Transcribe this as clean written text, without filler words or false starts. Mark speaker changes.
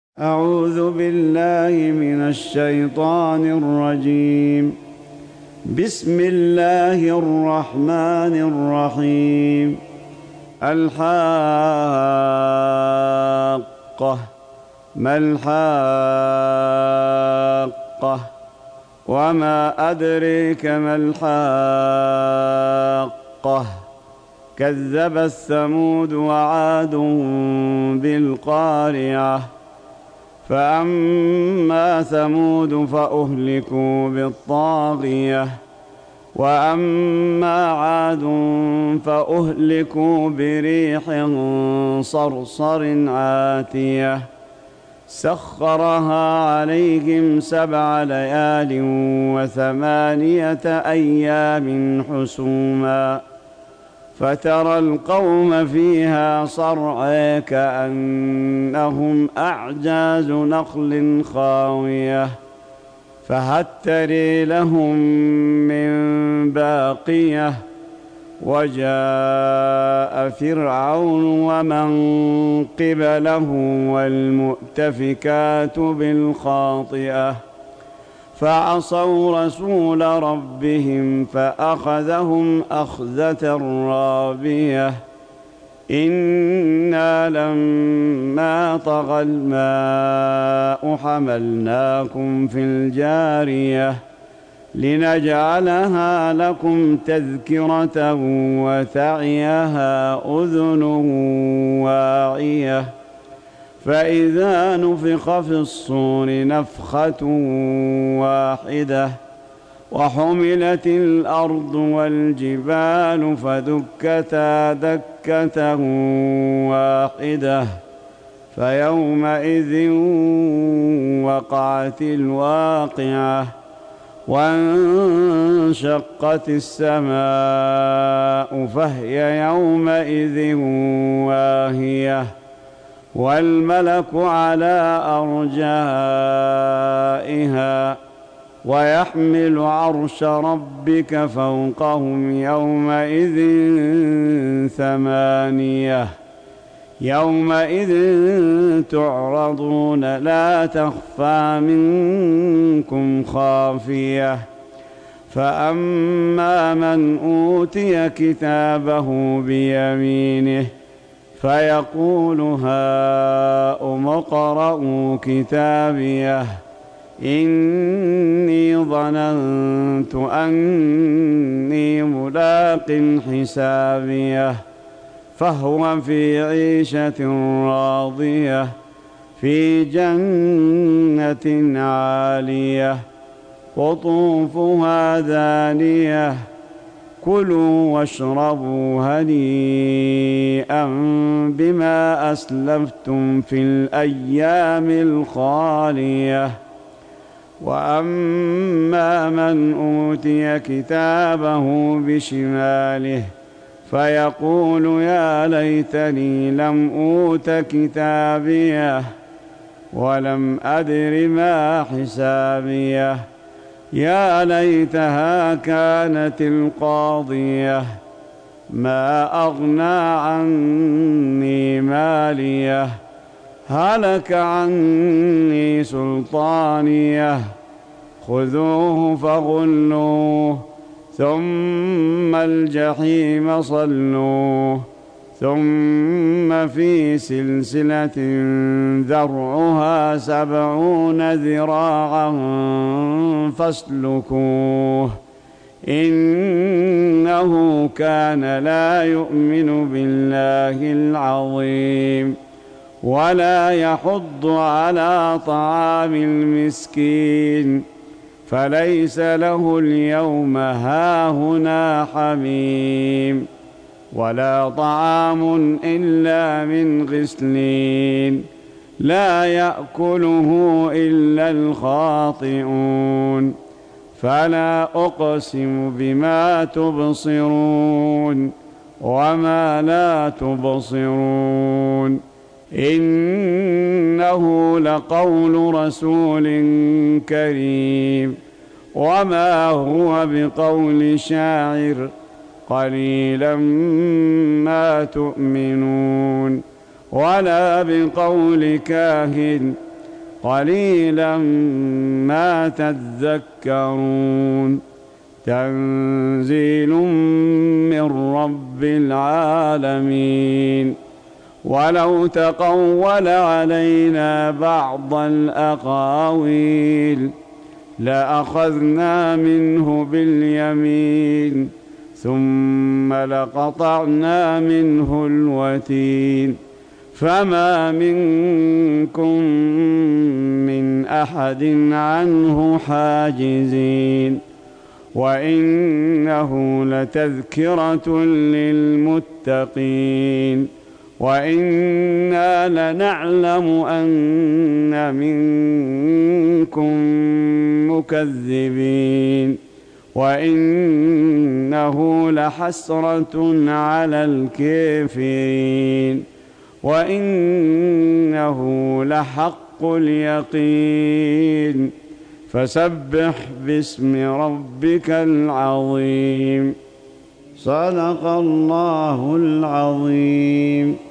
Speaker 1: أعوذ بالله من الشيطان الرجيم. بسم الله الرحمن الرحيم. الحاقة. ما الحاقة؟ وما أدريك ما الحاقة؟ كذبت ثمود وعاد بالقارعة. فأما ثمود فأهلكوا بالطاغية، وأما عاد فأهلكوا بريح صرصر عاتية سخرها عليهم 7 ليال و8 أيام حسوما، فترى القوم فيها صرعى كأنهم أعجاز نخل خاوية، فهل ترى لهم من باقية. وجاء فرعون ومن قبله والمؤتفكات بالخاطئة، فعصوا رسول ربهم فأخذهم أخذة رابية. إنا لما طغى الماء حملناكم في الجارية لنجعلها لكم تذكرة وتعيها أذن واعية. فإذا نفخ في الصور نفخة واحدة وحملت الأرض والجبال فدكتا دكة واحدة، فيومئذ وقعت الواقعة. وانشقت السماء فهي يومئذ واهية، والملك على أرجائها، ويحمل عرش ربك فوقهم يومئذ 8. يومئذ تعرضون لا تخفى منكم خافية. فأما من أوتي كتابه بيمينه فيقول هاؤم اقرءوا كتابيه إني ظننت أني ملاق حسابيه، فهو في عيشة راضية في جنة عالية قطوفها دانية. كلوا واشربوا هنيئا بما أسلفتم في الأيام الخالية. وأما من أوتي كتابه بشماله فيقول يا ليتني لم أوت كتابيه ولم أدر ما حسابيه، يا ليتها كانت القاضية ما أغنى عني ماليه، هلك عني سلطانيه، خذوه فغلوه ثم الجحيم صلوه، ثم في سلسلة ذرعها 70 ذراعا فاسلكوه، إنه كان لا يؤمن بالله العظيم ولا يحض على طعام المسكين، فليس له اليوم هاهنا حميم ولا طعام إلا من غسلين لا يأكله إلا الخاطئون. فلا أقسم بما تبصرون وما لا تبصرون، إنه لقول رسول كريم وما هو بقول شاعر قليلا ما تؤمنون ولا بقول كاهن قليلا ما تذكرون تنزيل من رب العالمين ولو تقول علينا بعض الأقاويل لأخذنا منه باليمين ثم لقطعنا منه الوتين فما منكم من أحد عنه حاجزين وإنه لتذكرة للمتقين وإنا لنعلم أن منكم مكذبين وإنه لحسرة على الكافرين وإنه لحق اليقين فسبح باسم ربك العظيم صدق الله العظيم.